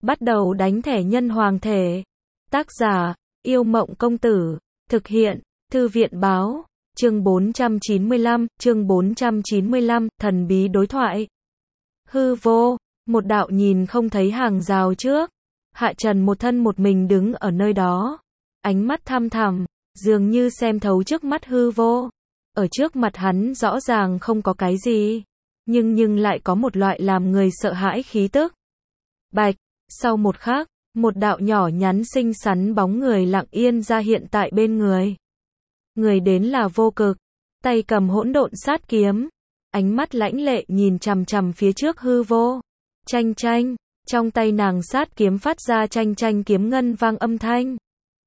Bắt đầu đánh thẻ nhân hoàng thể. Tác giả, Yêu Mộng Công Tử. Thực hiện, Thư viện Báo. Chương 495, thần bí đối thoại. Hư vô, một đạo nhìn không thấy hàng rào trước. Hạ Trần một thân một mình đứng ở nơi đó. Ánh mắt thăm thẳm, dường như xem thấu trước mắt hư vô. Ở trước mặt hắn rõ ràng không có cái gì. Nhưng lại có một loại làm người sợ hãi khí tức. Bạch, sau một khắc, một đạo nhỏ nhắn xinh xắn bóng người lặng yên ra hiện tại bên người. Người đến là Vô Cực, tay cầm hỗn độn sát kiếm, ánh mắt lãnh lệ nhìn chằm chằm phía trước hư vô. Chanh chanh, trong tay nàng sát kiếm phát ra chanh chanh kiếm ngân vang âm thanh.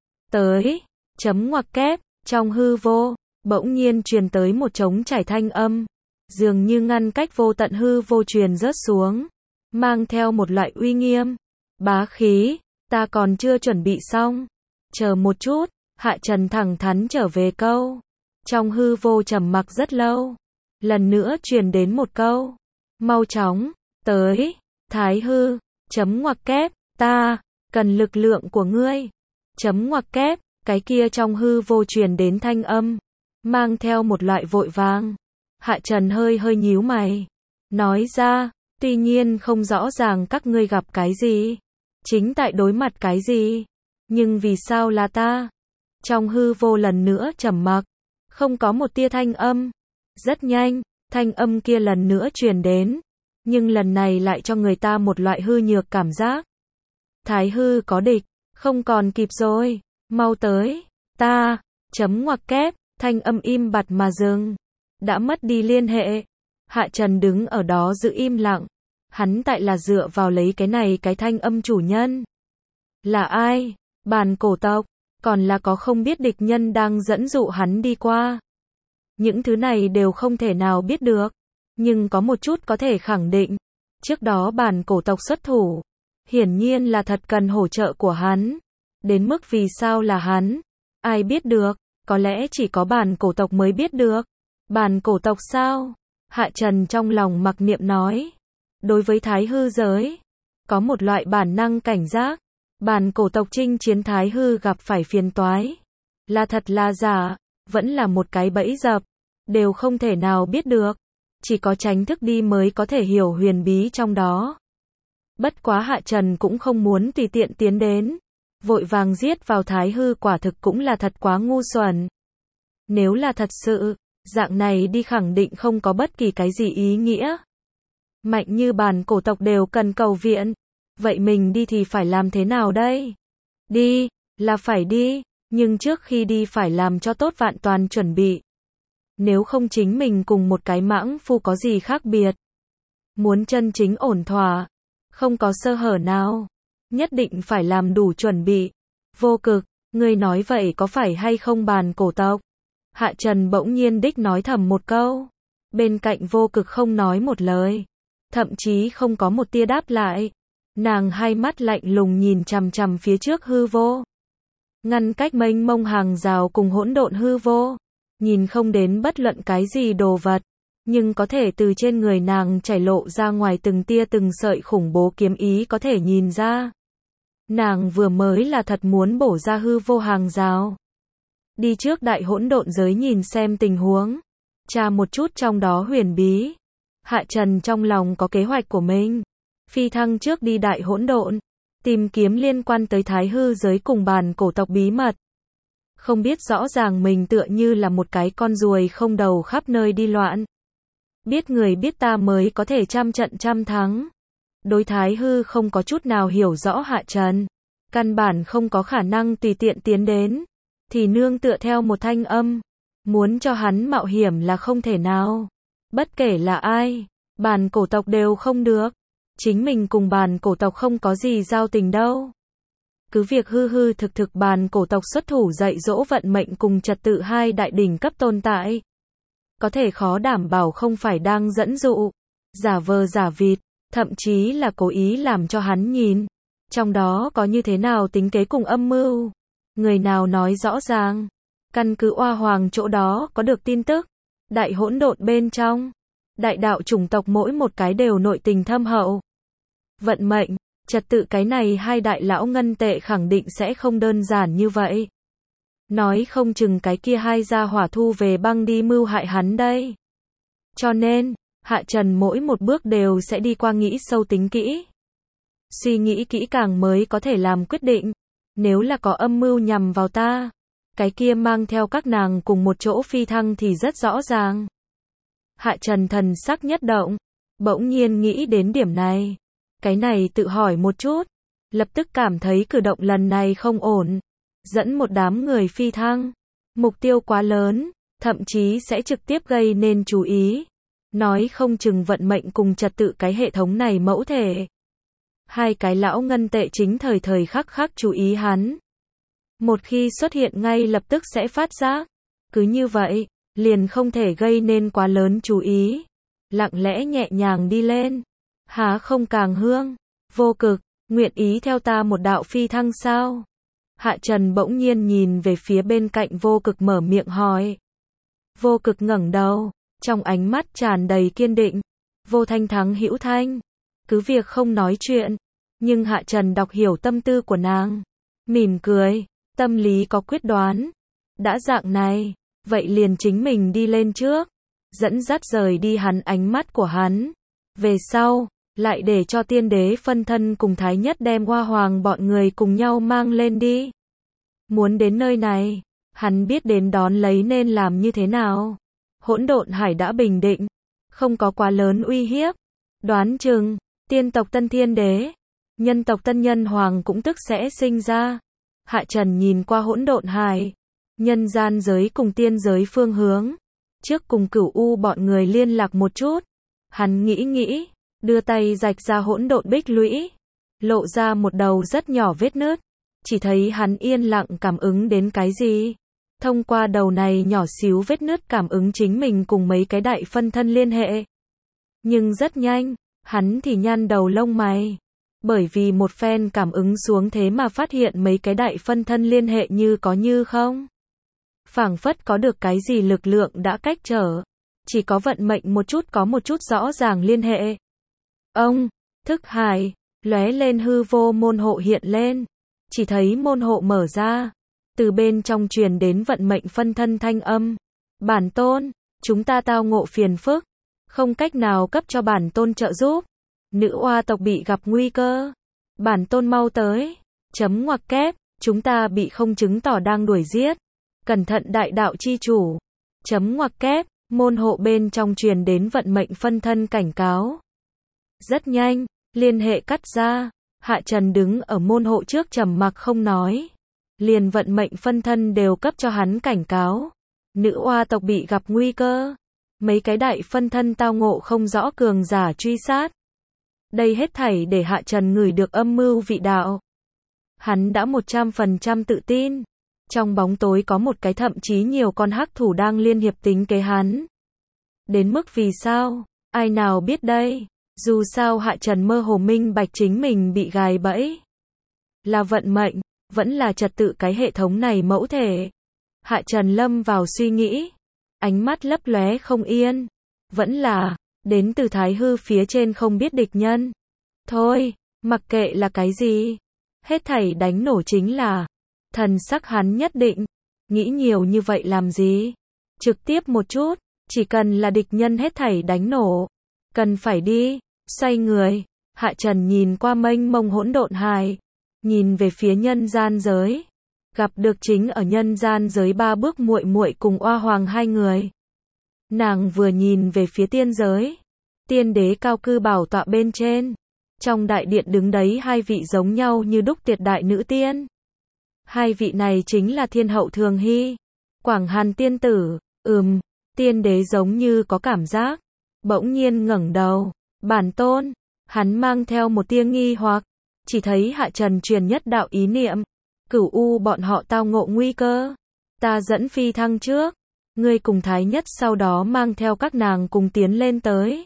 Tới, chấm ngoặc kép, trong hư vô, bỗng nhiên truyền tới một trống trải thanh âm, dường như ngăn cách vô tận hư vô truyền rớt xuống, mang theo một loại uy nghiêm, bá khí. Ta còn chưa chuẩn bị xong, chờ một chút. Hạ Trần thẳng thắn trở về câu. Trong hư vô trầm mặc rất lâu, lần nữa truyền đến một câu, mau chóng, tới, Thái Hư, chấm ngoặc kép, ta cần lực lượng của ngươi, chấm ngoặc kép. Cái kia trong hư vô truyền đến thanh âm, mang theo một loại vội vàng. Hạ Trần hơi nhíu mày, nói ra, tuy nhiên không rõ ràng các ngươi gặp cái gì, chính tại đối mặt cái gì, nhưng vì sao là ta? Trong hư vô lần nữa trầm mặc, không có một tia thanh âm. Rất nhanh, thanh âm kia lần nữa truyền đến, nhưng lần này lại cho người ta một loại hư nhược cảm giác. Thái Hư có địch, không còn kịp rồi, mau tới, ta, chấm ngoặc kép, thanh âm im bặt mà dừng, đã mất đi liên hệ. Hạ Trần đứng ở đó giữ im lặng, hắn tại là dựa vào lấy cái thanh âm chủ nhân. Là ai? Bàn cổ tộc, còn là có không biết địch nhân đang dẫn dụ hắn đi qua. Những thứ này đều không thể nào biết được, nhưng có một chút có thể khẳng định, trước đó bàn cổ tộc xuất thủ, hiển nhiên là thật cần hỗ trợ của hắn. Đến mức vì sao là hắn, ai biết được, có lẽ chỉ có bàn cổ tộc mới biết được. Bàn cổ tộc sao? Hạ Trần trong lòng mặc niệm nói. Đối với Thái Hư giới, có một loại bản năng cảnh giác. Bàn cổ tộc chinh chiến Thái Hư gặp phải phiền toái, là thật là giả, vẫn là một cái bẫy dập, đều không thể nào biết được. Chỉ có tránh thức đi mới có thể hiểu huyền bí trong đó. Bất quá Hạ Trần cũng không muốn tùy tiện tiến đến, vội vàng giết vào Thái Hư quả thực cũng là thật quá ngu xuẩn. Nếu là thật sự, dạng này đi khẳng định không có bất kỳ cái gì ý nghĩa. Mạnh như bàn cổ tộc đều cần cầu viện, vậy mình đi thì phải làm thế nào đây? Đi, là phải đi, nhưng trước khi đi phải làm cho tốt vạn toàn chuẩn bị. Nếu không chính mình cùng một cái mãng phu có gì khác biệt. Muốn chân chính ổn thỏa, không có sơ hở nào, nhất định phải làm đủ chuẩn bị. Vô Cực, ngươi nói vậy có phải hay không bàn cổ tộc? Hạ Trần bỗng nhiên đích nói thầm một câu. Bên cạnh Vô Cực không nói một lời, thậm chí không có một tia đáp lại. Nàng hai mắt lạnh lùng nhìn chằm chằm phía trước hư vô. Ngăn cách mênh mông hàng rào cùng hỗn độn hư vô, nhìn không đến bất luận cái gì đồ vật, nhưng có thể từ trên người nàng chảy lộ ra ngoài từng tia từng sợi khủng bố kiếm ý có thể nhìn ra. Nàng vừa mới là thật muốn bổ ra hư vô hàng rào. Đi trước đại hỗn độn giới nhìn xem tình huống, tra một chút trong đó huyền bí. Hạ Trần trong lòng có kế hoạch của mình. Phi thăng trước đi đại hỗn độn, tìm kiếm liên quan tới Thái Hư giới cùng bàn cổ tộc bí mật. Không biết rõ ràng mình tựa như là một cái con ruồi không đầu khắp nơi đi loạn. Biết người biết ta mới có thể trăm trận trăm thắng. Đối Thái Hư không có chút nào hiểu rõ Hạ Trần, căn bản không có khả năng tùy tiện tiến đến, thì nương tựa theo một thanh âm, muốn cho hắn mạo hiểm là không thể nào. Bất kể là ai, bàn cổ tộc đều không được. Chính mình cùng bàn cổ tộc không có gì giao tình đâu. Cứ việc hư thực bàn cổ tộc xuất thủ dạy dỗ vận mệnh cùng trật tự hai đại đỉnh cấp tồn tại. Có thể khó đảm bảo không phải đang dẫn dụ, giả vờ giả vịt, thậm chí là cố ý làm cho hắn nhìn. Trong đó có như thế nào tính kế cùng âm mưu, người nào nói rõ ràng. Căn cứ Oa Hoàng chỗ đó có được tin tức, đại hỗn độn bên trong, đại đạo chủng tộc mỗi một cái đều nội tình thâm hậu. Vận mệnh, Trật tự cái này hai đại lão ngân tệ khẳng định sẽ không đơn giản như vậy. Nói không chừng cái kia hai gia hỏa thu về băng đi mưu hại hắn đây. Cho nên, Hạ Trần mỗi một bước đều sẽ đi qua nghĩ sâu tính kỹ. Suy nghĩ kỹ càng mới có thể làm quyết định. Nếu là có âm mưu nhằm vào ta, cái kia mang theo các nàng cùng một chỗ phi thăng thì rất rõ ràng. Hạ Trần thần sắc nhất động, bỗng nhiên nghĩ đến điểm này. Cái này tự hỏi một chút, lập tức cảm thấy cử động lần này không ổn. Dẫn một đám người phi thăng, mục tiêu quá lớn, thậm chí sẽ trực tiếp gây nên chú ý. Nói không chừng vận mệnh cùng trật tự cái hệ thống này mẫu thể. Hai cái lão ngân tệ chính thời thời khắc khắc chú ý hắn. Một khi xuất hiện ngay lập tức sẽ phát giác. Cứ như vậy, liền không thể gây nên quá lớn chú ý. Lặng lẽ nhẹ nhàng đi lên. Há không càng hương, Vô Cực, nguyện ý theo ta một đạo phi thăng sao? Hạ Trần bỗng nhiên nhìn về phía bên cạnh Vô Cực mở miệng hỏi. Vô Cực ngẩng đầu, trong ánh mắt tràn đầy kiên định. Vô Thanh thắng hữu thanh, cứ việc không nói chuyện, nhưng Hạ Trần đọc hiểu tâm tư của nàng, mỉm cười, tâm lý có quyết đoán. Đã dạng này, vậy liền chính mình đi lên trước, dẫn dắt rời đi hắn ánh mắt của hắn. Về sau, lại để cho tiên đế phân thân cùng Thái Nhất đem Hoa Hoàng bọn người cùng nhau mang lên đi. Muốn đến nơi này, hắn biết đến đón lấy nên làm như thế nào. Hỗn độn hải đã bình định, không có quá lớn uy hiếp. Đoán chừng, tiên tộc Tân Thiên Đế, nhân tộc Tân Nhân Hoàng cũng tức sẽ sinh ra. Hạ Trần nhìn qua hỗn độn hải, nhân gian giới cùng tiên giới phương hướng. Trước cùng Cửu U bọn người liên lạc một chút. Hắn nghĩ, đưa tay rạch ra hỗn độn bích lũy, lộ ra một đầu rất nhỏ vết nứt. Chỉ thấy hắn yên lặng cảm ứng đến cái gì. Thông qua đầu này nhỏ xíu vết nứt cảm ứng chính mình cùng mấy cái đại phân thân liên hệ. Nhưng rất nhanh, hắn thì nhăn đầu lông mày. Bởi vì một phen cảm ứng xuống thế mà phát hiện mấy cái đại phân thân liên hệ như có như không. Phảng phất có được cái gì lực lượng đã cách trở. Chỉ có vận mệnh một chút có một chút rõ ràng liên hệ. Ông, thức hải, lóe lên hư vô môn hộ hiện lên. Chỉ thấy môn hộ mở ra. Từ bên trong truyền đến vận mệnh phân thân thanh âm. Bản tôn, chúng ta tao ngộ phiền phức. Không cách nào cấp cho bản tôn trợ giúp. Nữ oa tộc bị gặp nguy cơ. Bản tôn mau tới. Chấm ngoặc kép, chúng ta bị không chứng tỏ đang đuổi giết. Cẩn thận đại đạo chi chủ. Chấm ngoặc kép, môn hộ bên trong truyền đến vận mệnh phân thân cảnh cáo. Rất nhanh, liên hệ cắt ra. Hạ Trần đứng ở môn hộ trước trầm mặc không nói. Liền vận mệnh phân thân đều cấp cho hắn cảnh cáo. Nữ oa tộc bị gặp nguy cơ. Mấy cái đại phân thân tao ngộ không rõ cường giả truy sát. Đây hết thảy để Hạ Trần ngửi được âm mưu vị đạo. Hắn đã 100% tự tin. Trong bóng tối có một cái thậm chí nhiều con hắc thủ đang liên hiệp tính kế hắn. Đến mức vì sao, ai nào biết đây. Dù sao Hạ Trần mơ hồ minh bạch chính mình bị gài bẫy. Là vận mệnh, vẫn là trật tự cái hệ thống này mẫu thể. Hạ Trần lâm vào suy nghĩ. Ánh mắt lấp lóe không yên. Vẫn là, đến từ Thái Hư phía trên không biết địch nhân. Thôi, mặc kệ là cái gì. Hết thảy đánh nổ chính là. Thần sắc hắn nhất định. Nghĩ nhiều như vậy làm gì? Trực tiếp một chút. Chỉ cần là địch nhân hết thảy đánh nổ. Cần phải đi. Xoay người. Hạ Trần nhìn qua mênh mông hỗn độn hải. Nhìn về phía nhân gian giới. Gặp được chính ở nhân gian giới ba bước muội muội cùng Oa Hoàng hai người. Nàng vừa nhìn về phía tiên giới. Tiên đế cao cư bảo tọa bên trên. Trong đại điện đứng đấy hai vị giống nhau như đúc tuyệt đại nữ tiên. Hai vị này chính là Thiên Hậu Thường Hy, Quảng Hàn tiên tử. Tiên đế giống như có cảm giác. Bỗng nhiên ngẩng đầu. Bản tôn. Hắn mang theo một tia nghi hoặc. Chỉ thấy Hạ Trần truyền nhất đạo ý niệm. Cửu U bọn họ tao ngộ nguy cơ. Ta dẫn phi thăng trước. Ngươi cùng Thái Nhất sau đó mang theo các nàng cùng tiến lên tới.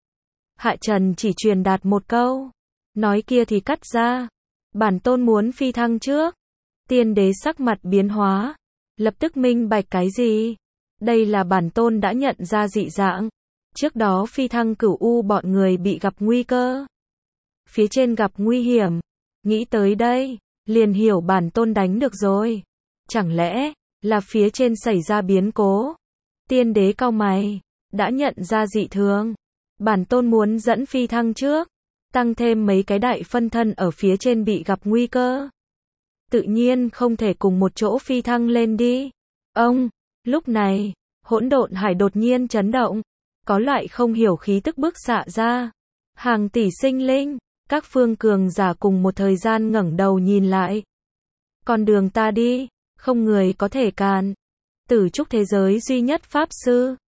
Hạ Trần chỉ truyền đạt một câu. Nói kia thì cắt ra. Bản tôn muốn phi thăng trước. Tiên đế sắc mặt biến hóa. Lập tức minh bạch cái gì? Đây là bản tôn đã nhận ra dị dạng. Trước đó phi thăng Cửu U bọn người bị gặp nguy cơ. phía trên gặp nguy hiểm. Nghĩ tới đây, liền hiểu bản tôn đánh được rồi. Chẳng lẽ, là phía trên xảy ra biến cố? Tiên đế cau mày, đã nhận ra dị thường. Bản tôn muốn dẫn phi thăng trước, tăng thêm mấy cái đại phân thân ở phía trên bị gặp nguy cơ. Tự nhiên không thể cùng một chỗ phi thăng lên đi. Ông, lúc này, hỗn độn hải đột nhiên chấn động, có loại không hiểu khí tức bức xạ ra. Hàng tỷ sinh linh, các phương cường giả cùng một thời gian ngẩng đầu nhìn lại. Con đường ta đi, không người có thể cản. Tử trúc thế giới duy nhất pháp sư,